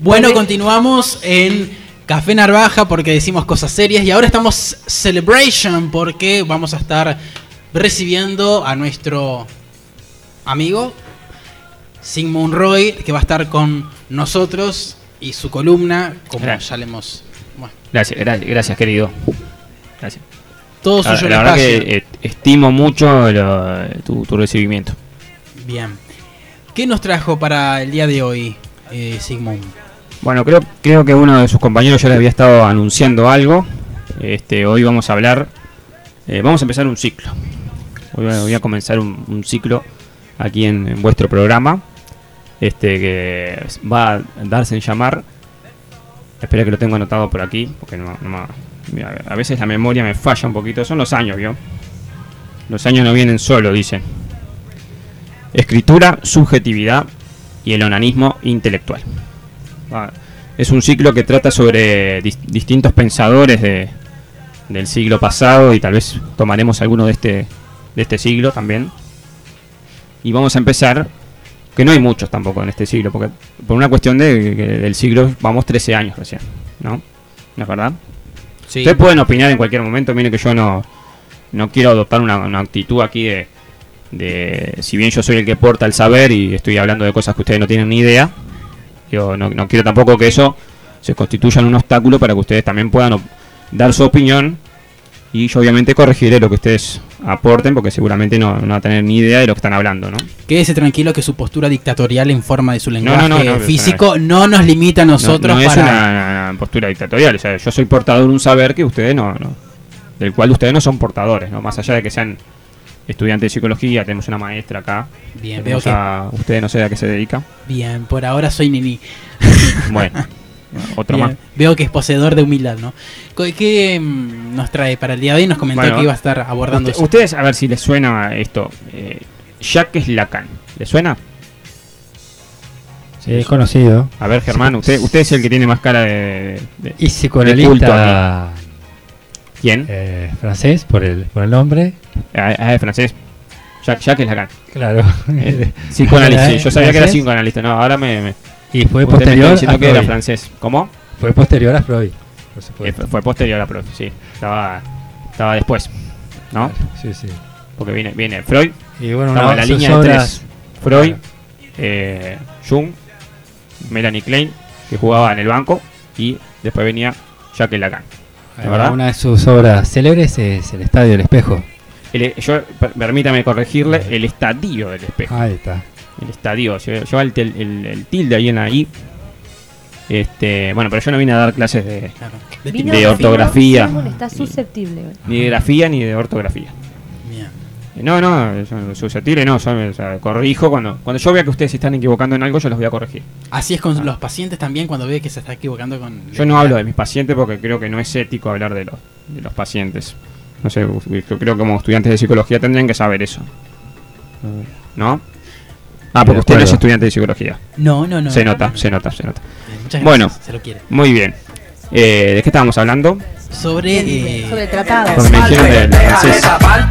Bueno, continuamos en Café Narvaja porque decimos cosas serias y ahora estamos Celebration porque vamos a estar recibiendo a nuestro amigo Sigmund Roy, que va a estar con nosotros y su columna, como ya le hemos... Bueno. Gracias, querido. Gracias. Todo suyo. La verdad que estimo mucho tu recibimiento. Bien. ¿Qué nos trajo para el día de hoy, Sigmund? Bueno, creo que uno de sus compañeros ya le había estado anunciando algo. Hoy vamos a hablar... vamos a empezar un ciclo. Hoy voy a comenzar un ciclo aquí en vuestro programa. Que va a darse en llamar... Espera que lo tengo anotado por aquí, porque a veces la memoria me falla un poquito. Son los años, ¿vio? Los años no vienen solo, dicen. Escritura, subjetividad y el onanismo intelectual. Es un ciclo que trata sobre distintos pensadores del siglo pasado, y tal vez tomaremos alguno de este siglo también. Y vamos a empezar, que no hay muchos tampoco en este siglo, porque por una cuestión del siglo vamos 13 años recién, ¿no? ¿No es verdad? Sí. Ustedes pueden opinar en cualquier momento. Miren que yo no quiero adoptar una actitud aquí de si bien yo soy el que porta el saber y estoy hablando de cosas que ustedes no tienen ni idea, yo no quiero tampoco que eso se constituya en un obstáculo para que ustedes también puedan dar su opinión, y yo obviamente corregiré lo que ustedes aporten, porque seguramente no van a tener ni idea de lo que están hablando, ¿no? Quédese tranquilo que su postura dictatorial en forma de su lenguaje físico no nos limita a nosotros. No es una postura dictatorial, o sea, yo soy portador de un saber que ustedes del cual ustedes no son portadores, ¿no? Más allá de que sean estudiantes de psicología, tenemos una maestra acá. Bien, veo que usted no sé a qué se dedica. Bien, por ahora soy Nini. Bueno, otro más. Veo que es poseedor de humildad, ¿no? ¿Qué nos trae para el día de hoy? Nos comentó que iba a estar abordando eso. Ustedes, a ver si les suena esto. Jacques Lacan, ¿les suena? Sí, es conocido. A ver, Germán, usted es el que tiene más cara de y psicoanalista. ¿Quién? Francés, por el nombre. Es francés. Jacques Lacan. Claro. Psicoanalista, sí, yo sabía que era psicoanalista. No, ahora Y fue posterior a Freud. Que era francés. ¿Cómo? Fue posterior a Freud, por supuesto. Fue posterior a Freud, sí. Estaba después, ¿no? Sí, sí. Porque viene Freud. Y bueno, estaba en la línea de tres. Freud, Jung, Melanie Klein, que jugaba en el banco, y después venía Jacques Lacan. Una de sus obras célebres es El Estadio del Espejo. Permítame corregirle, El Estadio del Espejo. Ahí está. El estadio, lleva el tilde ahí en la I. Bueno, pero yo no vine a dar clases de ortografía. Está susceptible. Ni de grafía ni de ortografía. Bien. No, susceptible no. Corrijo cuando yo vea que ustedes se están equivocando en algo, yo los voy a corregir. Así es con los pacientes también, cuando ve que se está equivocando con... Yo no hablo de mis pacientes porque creo que no es ético hablar de los pacientes. No sé, yo creo que como estudiantes de psicología tendrían que saber eso. ¿No? Porque usted no es estudiante de psicología. No. Se nota. Muchas gracias, bueno, se lo quiere. Muy bien. ¿De qué estábamos hablando? Sobre tratados. Cuando me dijeron del francés.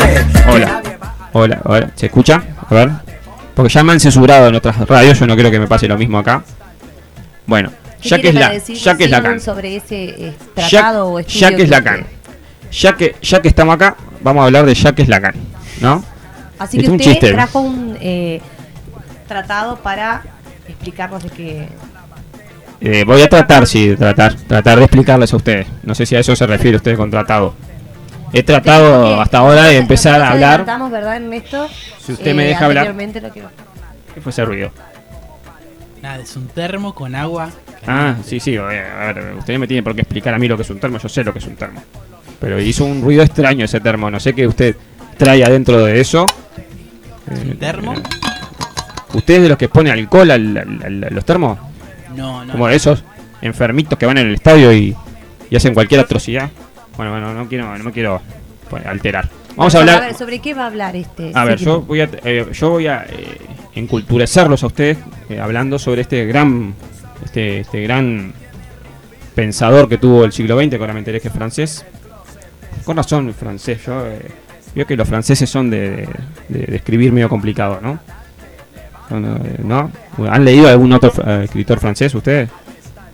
Hola. ¿Se escucha? A ver. Porque ya me han censurado en otras radios, yo no creo que me pase lo mismo acá. Bueno, Jacques Lacan. Sobre ese tratado o estudio. Jacques Lacan. Ya que estamos acá, vamos a hablar de Jacques Lacan, ¿no? Así que usted trajo un tratado para explicarnos de qué... voy a tratar de explicarles a ustedes. No sé si a eso se refiere usted con tratado. He tratado hasta ahora de empezar a hablar. ¿Verdad, Ernesto? Si usted me deja hablar. ¿Qué fue ese ruido? Nada, es un termo con agua. Sí. A ver, usted no me tiene por qué explicar a mí lo que es un termo. Yo sé lo que es un termo. Pero hizo un ruido extraño ese termo. No sé qué usted trae adentro de eso. ¿Un termo? ¿Usted es de los que pone alcohol a los termos? No. Como esos enfermitos que van en el estadio y hacen cualquier atrocidad. Bueno, no me quiero alterar. Vamos a hablar. A ver, ¿sobre qué va a hablar este? A ver, yo voy a enculturecerlos a ustedes hablando sobre este gran pensador que tuvo el siglo XX, que ahora me enteré que es francés. Con razón, francés. Yo veo que los franceses son de escribir medio complicado, ¿no? ¿No? ¿Han leído algún otro escritor francés ustedes?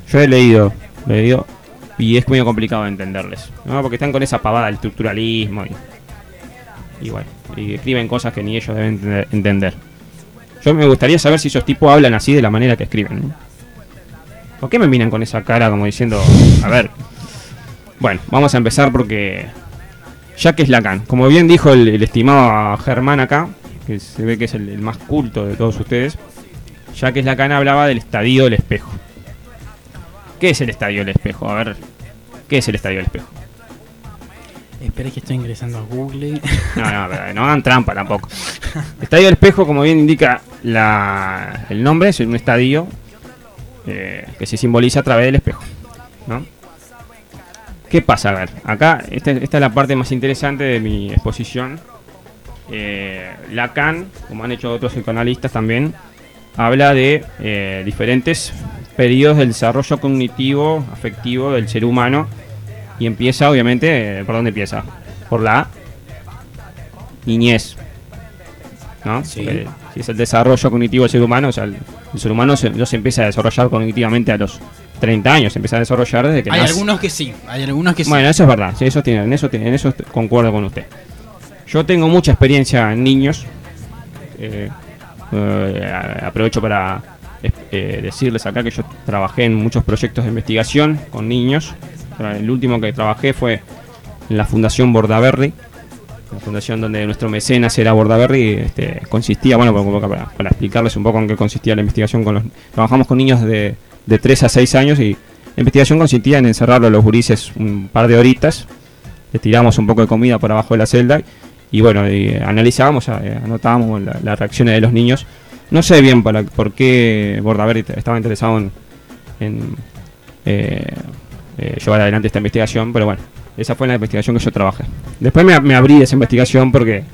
Yo he leído y es muy complicado de entenderles, ¿no? Porque están con esa pavada del estructuralismo y bueno, y escriben cosas que ni ellos deben entender. Yo me gustaría saber si esos tipos hablan así de la manera que escriben, ¿no? ¿Por qué me miran con esa cara como diciendo, a ver? Bueno, vamos a empezar porque Jacques Lacan, como bien dijo el estimado Germán acá, que se ve que es el más culto de todos ustedes, Jacques Lacan hablaba del estadio del espejo. ¿Qué es el estadio del espejo? A ver, ¿qué es el estadio del espejo? Espera que estoy ingresando a Google. No hagan trampa tampoco. Estadio del espejo, como bien indica el nombre, es un estadio que se simboliza a través del espejo, ¿no? ¿Qué pasa? A ver, acá, esta es la parte más interesante de mi exposición. Lacan, como han hecho otros psicoanalistas también, habla de diferentes periodos del desarrollo cognitivo, afectivo del ser humano. Y empieza, obviamente, ¿por dónde empieza? Por la niñez, ¿no? Sí. Si es el desarrollo cognitivo del ser humano, o sea, el ser humano no se empieza a desarrollar cognitivamente a los 30 años, se empieza a desarrollar desde que hay nace. algunos que sí. Bueno, eso es verdad, sí, en eso concuerdo con usted. Yo tengo mucha experiencia en niños. Aprovecho para decirles acá que yo trabajé en muchos proyectos de investigación con niños. El último que trabajé fue en la Fundación Bordaberry, la fundación donde nuestro mecenas era Bordaberry. Consistía, bueno, para explicarles un poco en qué consistía la investigación. Trabajamos con niños de 3 a 6 años y la investigación consistía en encerrarlos a los gurises un par de horitas, les tiramos un poco de comida por abajo de la celda y bueno, analizábamos, anotábamos las reacciones de los niños. No sé bien por qué Bordaberry estaba interesado en llevar adelante esta investigación, pero bueno, esa fue la investigación que yo trabajé. Después me abrí de esa investigación porque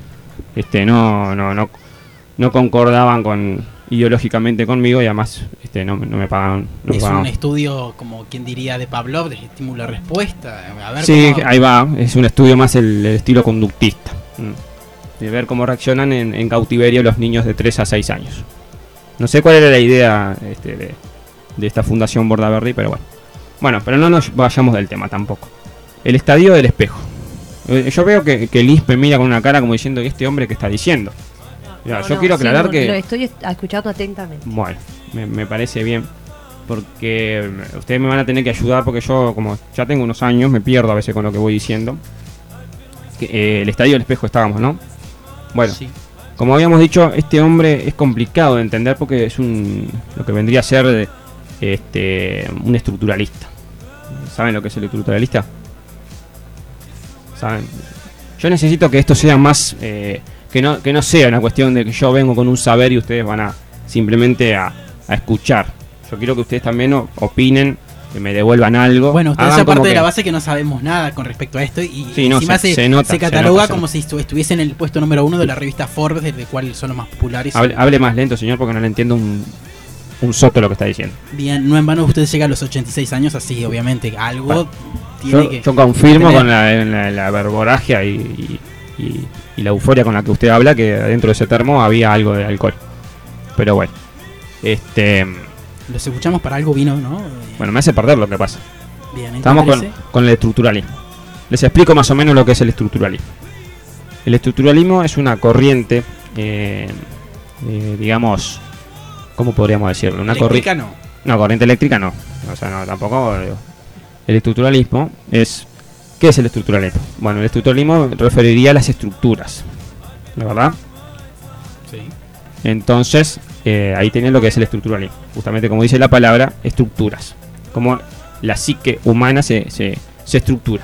no concordaban ideológicamente conmigo y además no me pagaban. Un estudio, como quien diría, de Pavlov, de estímulo-respuesta. Sí, ahí va, es un estudio más el estilo conductista, de ver cómo reaccionan en cautiverio los niños de 3 a 6 años. No sé cuál era la idea de esta Fundación Bordaberry, pero bueno, pero no nos vayamos del tema tampoco. El estadio del espejo. Yo veo que Liz me mira con una cara como diciendo, ¿y este hombre qué está diciendo? Yo quiero aclarar que... Lo estoy escuchando atentamente. Bueno, me parece bien, porque ustedes me van a tener que ayudar, porque yo, como ya tengo unos años, me pierdo a veces con lo que voy diciendo. El estadio del espejo estábamos, ¿no? Bueno, sí. Como habíamos dicho, este hombre es complicado de entender porque es lo que vendría a ser un estructuralista. ¿Saben lo que es el estructuralista? ¿Saben? Yo necesito que esto sea más... que no sea una cuestión de que yo vengo con un saber y ustedes van a simplemente a escuchar. Yo quiero que ustedes también opinen, que me devuelvan algo. Bueno, usted esa parte de la base que no sabemos nada con respecto a esto y sí, encima se cataloga como si estuviese en el puesto número 1 de la revista Forbes, del cual son los más populares. Hable más lento, señor, porque no le entiendo un soto lo que está diciendo. Bien, no en vano usted llega a los 86 años, así obviamente algo tiene que... Yo confirmo con la verborragia y la euforia con la que usted habla que dentro de ese termo había algo de alcohol. Pero bueno, los escuchamos para algo vino, ¿no? Bueno, me hace perder lo que pasa. Bien, estamos con el estructuralismo. Les explico más o menos lo que es el estructuralismo. El estructuralismo es una corriente, digamos, ¿cómo podríamos decirlo? Una ¿eléctrica no? No, corriente eléctrica no. O sea, no, tampoco. El estructuralismo es... ¿Qué es el estructuralismo? Bueno, el estructuralismo referiría a las estructuras, ¿la verdad? Sí. Entonces, ahí tienen lo que es el estructuralismo. Justamente como dice la palabra, estructuras. Como la psique humana se estructura.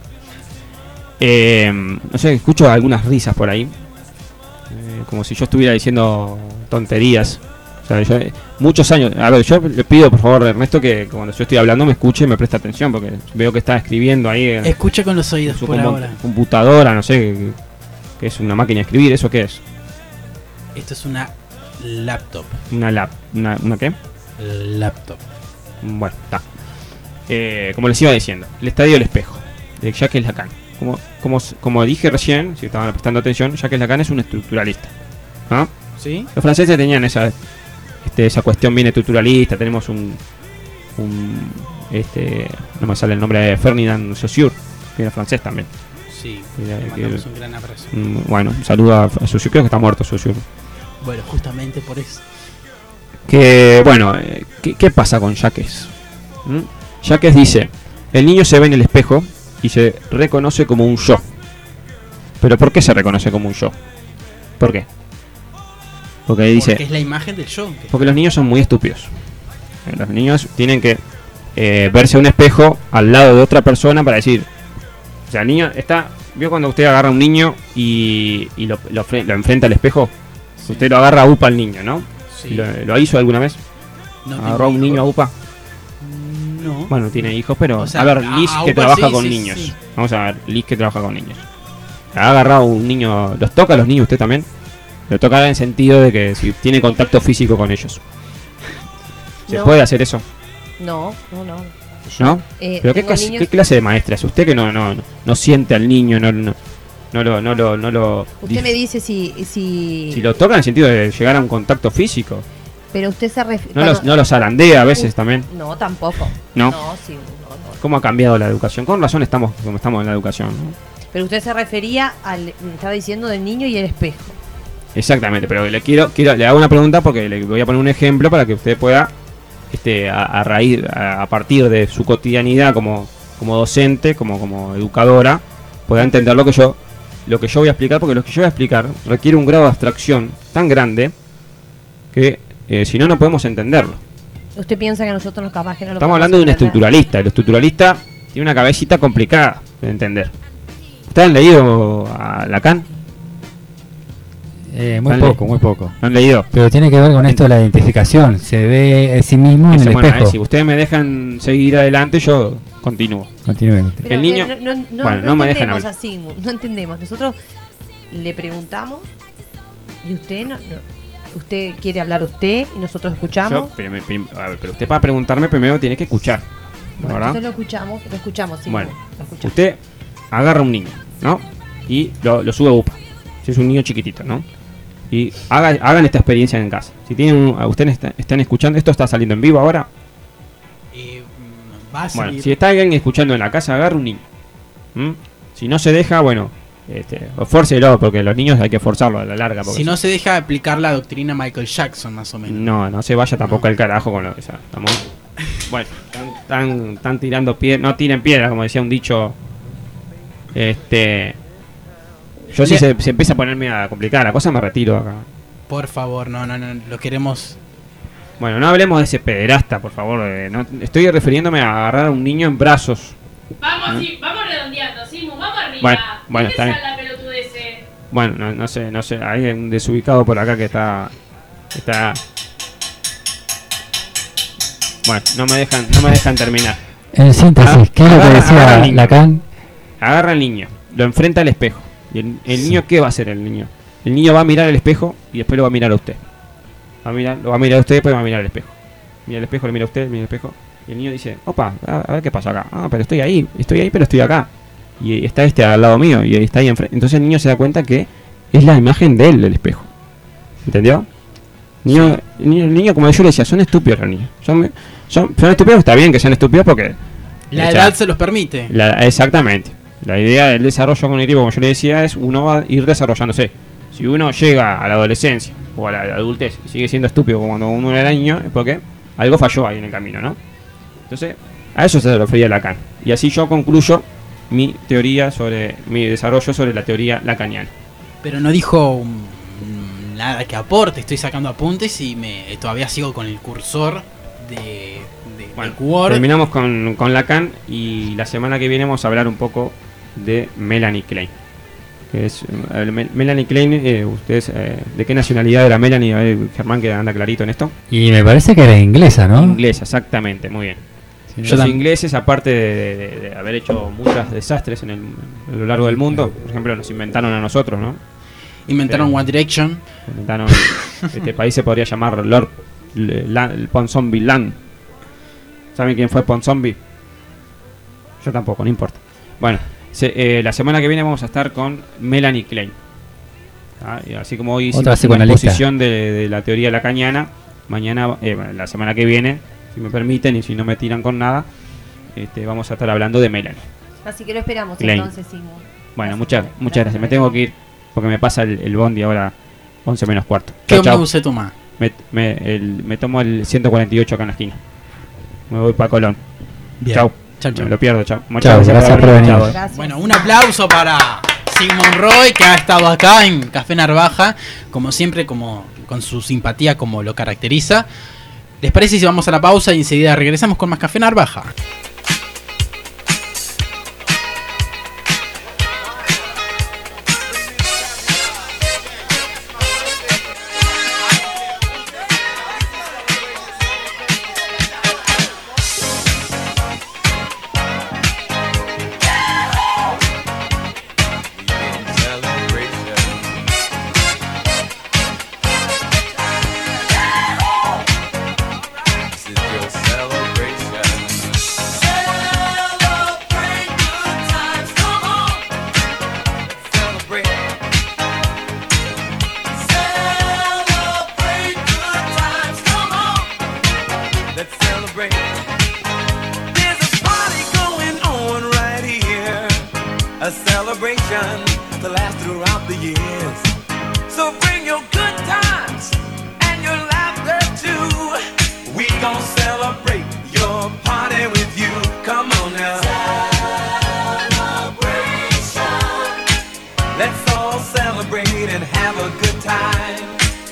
No sé, escucho algunas risas por ahí. Como si yo estuviera diciendo tonterías. O sea, muchos años. A ver, yo le pido por favor a Ernesto que cuando yo estoy hablando me escuche y me preste atención, porque veo que está escribiendo ahí. Escuche con los oídos por ahora. Computadora, no sé, que es una máquina de escribir, ¿eso qué es? Esto es una laptop. ¿Una qué? Laptop. Bueno, está. Como les iba diciendo, el estadio del espejo, de Jacques Lacan. Como dije recién, si estaban prestando atención, Jacques Lacan es un estructuralista, ¿no? ¿Sí? Los franceses tenían esa cuestión bien estructuralista. Tenemos no me sale el nombre de Ferdinand Saussure, que era francés también. Sí, Mira, le que- mandamos un gran abrazo. Bueno, un saludo a Saussure, creo que está muerto Saussure. Bueno, justamente por eso. Que, bueno, ¿qué pasa con Jacques? Jacques dice, el niño se ve en el espejo y se reconoce como un yo. ¿Pero por qué se reconoce como un yo? ¿Por qué? Porque dice, Porque es la imagen del yo. porque los niños son muy estúpidos. Los niños tienen que verse a un espejo al lado de otra persona para decir, o sea, el niño está, ¿vio cuando usted agarra a un niño y lo enfrenta al espejo? Sí. Usted lo agarra a UPA al niño, ¿no? Sí. ¿Lo hizo alguna vez? No ¿Agarró a un tengo niño a hijos. UPA? No. Bueno, tiene hijos, pero O sea, a ver, a Liz que UPA trabaja sí, con sí, niños. sí. Vamos a ver, Liz que trabaja con niños. ¿Ha agarrado a un niño? ¿Los toca a los niños usted también? Lo toca en sentido de que si tiene contacto físico con ellos. ¿Se No. puede hacer eso? No. ¿No? ¿Pero qué Tengo clase, niños- qué clase de maestra es usted que no siente al niño, no lo Usted me dice si si lo toca en el sentido de llegar a un contacto físico? pero usted se refiere. No los zarandea a veces también. No, tampoco. ¿No? Sí, no. ¿Cómo ha cambiado la educación? Con razón estamos como estamos en la educación, ¿no? Pero usted se refería me estaba diciendo del niño y el espejo. Exactamente, pero le hago una pregunta porque le voy a poner un ejemplo para que usted pueda, a partir de su cotidianidad como docente, como educadora, pueda entender lo que yo voy a explicar, porque lo que yo voy a explicar requiere un grado de abstracción tan grande que si no podemos entenderlo. Usted piensa que nosotros nos capaz que no lo Estamos podemos hablando de un entender. estructuralista. El estructuralista tiene una cabecita complicada de entender. ¿Ustedes han leído a Lacan? Muy Dale. poco. ¿No han leído? Pero tiene que ver con esto de la identificación. Se ve a sí mismo en el Bueno, espejo. si ustedes me dejan seguir adelante, yo continúo. Continúe. Pero, El niño- bueno, no me dejan entendemos hablar. así, no entendemos. Nosotros le preguntamos y usted usted quiere hablar usted y nosotros escuchamos. Pero usted para preguntarme primero tiene que escuchar, Bueno, ¿verdad? entonces lo escuchamos, sí. Bueno, lo escuchamos. usted agarra a un niño, ¿no? Y lo sube a UPA. Si es un niño chiquitito, ¿no? Y hagan esta experiencia en casa. Si tienen ustedes están escuchando, esto está saliendo en vivo ahora. Va a Bueno, salir. si está alguien escuchando en la casa, agarra un niño. Si no se deja, bueno, fórcelo, porque los niños hay que forzarlo a la larga. Porque Si no se deja aplicar la doctrina Michael Jackson, más o menos. no se vaya tampoco al carajo con lo que sea. Bueno, están tirando piedras, no tiren piedras, como decía un dicho. Yo si se empieza a ponerme a complicar la cosa, me retiro acá. Por favor, no, lo queremos. Bueno, no hablemos de ese pederasta, por favor. Estoy refiriéndome a agarrar a un niño en brazos. Vamos, sí, vamos redondeando, Simu, vamos arriba. Bueno, está bien. la pelotudez. Bueno, no sé, hay un desubicado por acá que está. Bueno, no me dejan terminar. En síntesis, ¿qué es lo que agarra al decía niño. Lacan? Agarra al niño, lo enfrenta al espejo. ¿Y el niño qué va a hacer el niño? El niño va a mirar al espejo y después lo va a mirar a usted. Lo va a mirar a usted y después va a mirar al espejo. Mira el espejo, le mira a usted, mira el espejo. Y el niño dice, opa, a ver qué pasa acá. Ah, pero estoy ahí, pero estoy acá. Y está al lado mío y está ahí enfrente. Entonces el niño se da cuenta que es la imagen de él, el espejo. ¿Entendió? El niño, como yo le decía, son estúpidos los niños. Son estúpidos, está bien que sean estúpidos porque... La edad se los permite. Exactamente. La idea del desarrollo cognitivo, como yo le decía, es uno va a ir desarrollándose. Si uno llega a la adolescencia o a la adultez y sigue siendo estúpido como cuando uno era niño, es porque algo falló ahí en el camino, ¿no? Entonces, a eso se refería Lacan. Y así yo concluyo mi desarrollo sobre la teoría lacaniana. Pero no dijo nada que aporte. Estoy sacando apuntes y todavía sigo con el cursor de Word. Terminamos con Lacan y la semana que viene vamos a hablar un poco de Melanie Klein. Que es Melanie Klein, ustedes, ¿de qué nacionalidad era Melanie? A ver, Germán, que anda clarito en esto. Y me parece que era inglesa, ¿no? Inglesa, exactamente, muy bien. Sí, Los ingleses, aparte de haber hecho muchos desastres a lo largo del mundo, por ejemplo, nos inventaron a nosotros, ¿no? Inventaron One Direction. Inventaron, este país se podría llamar Lord Ponsonby Land. ¿Saben quién fue Ponsonby? Yo tampoco, no importa. Bueno, la semana que viene vamos a estar con Melanie Klein. Y así como hoy Otra hicimos una psicoanalista. exposición de la teoría lacaniana, mañana, la semana que viene, si me permiten y si no me tiran con nada, vamos a estar hablando de Melanie. Así que lo esperamos Glenn. entonces, Sigmund. Bueno, Gracias. muchas gracias. Me tengo que ir porque me pasa el bondi ahora 11 menos cuarto. ¿Qué Chau, chau. ómnibus se toma? Me tomo el 148 acá en la esquina. Me voy para Colón. Bien. Chau. Chau, chau. Me lo pierdo, chau. Chau, gracias por venir. Chau. Gracias. Bueno, un aplauso para Sigmund Roy, que ha estado acá en Café Narvaja, como siempre, como con su simpatía como lo caracteriza. ¿Les parece si vamos a la pausa y enseguida regresamos con más Café Narvaja? A celebration to last throughout the years. So bring your good times and your laughter too. We gon' celebrate your party with you. Come on now. Celebration. Let's all celebrate and have a good time.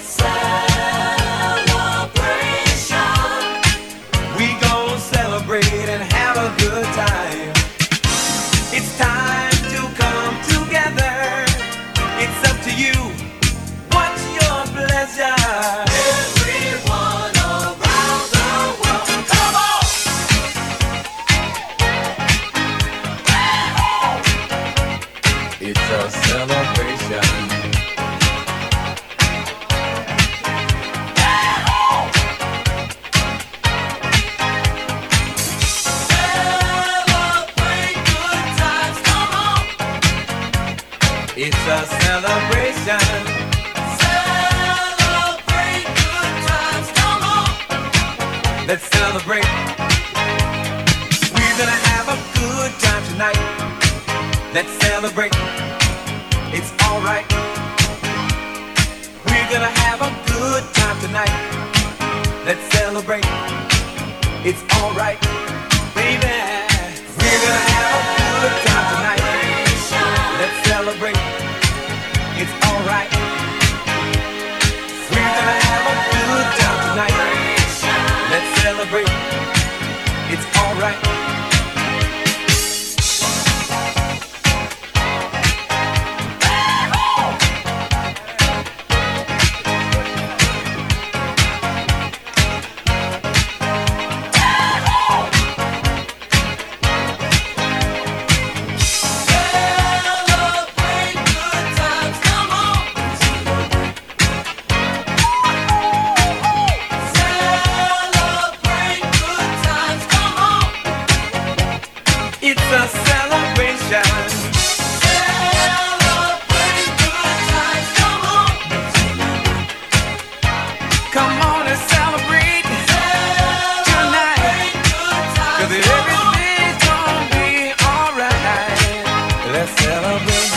Celebration. We gon' celebrate and have a good time. It's time to come together. It's up to you. What's your pleasure? Everyone around the world, come on! It's a celebration. It's a celebration. Celebrate good times, come on. Let's celebrate. We're gonna have a good time tonight. Let's celebrate. It's alright. We're gonna have a good time tonight. Let's celebrate. It's alright, baby. We're gonna have a good time tonight. Let's celebrate. It's alright. We're gonna have a good time tonight. Let's celebrate. It's alright. It's a celebration. Celebrate good times, come on. Come on and celebrate tonight. 'Cause everything's gonna be alright. Let's celebrate.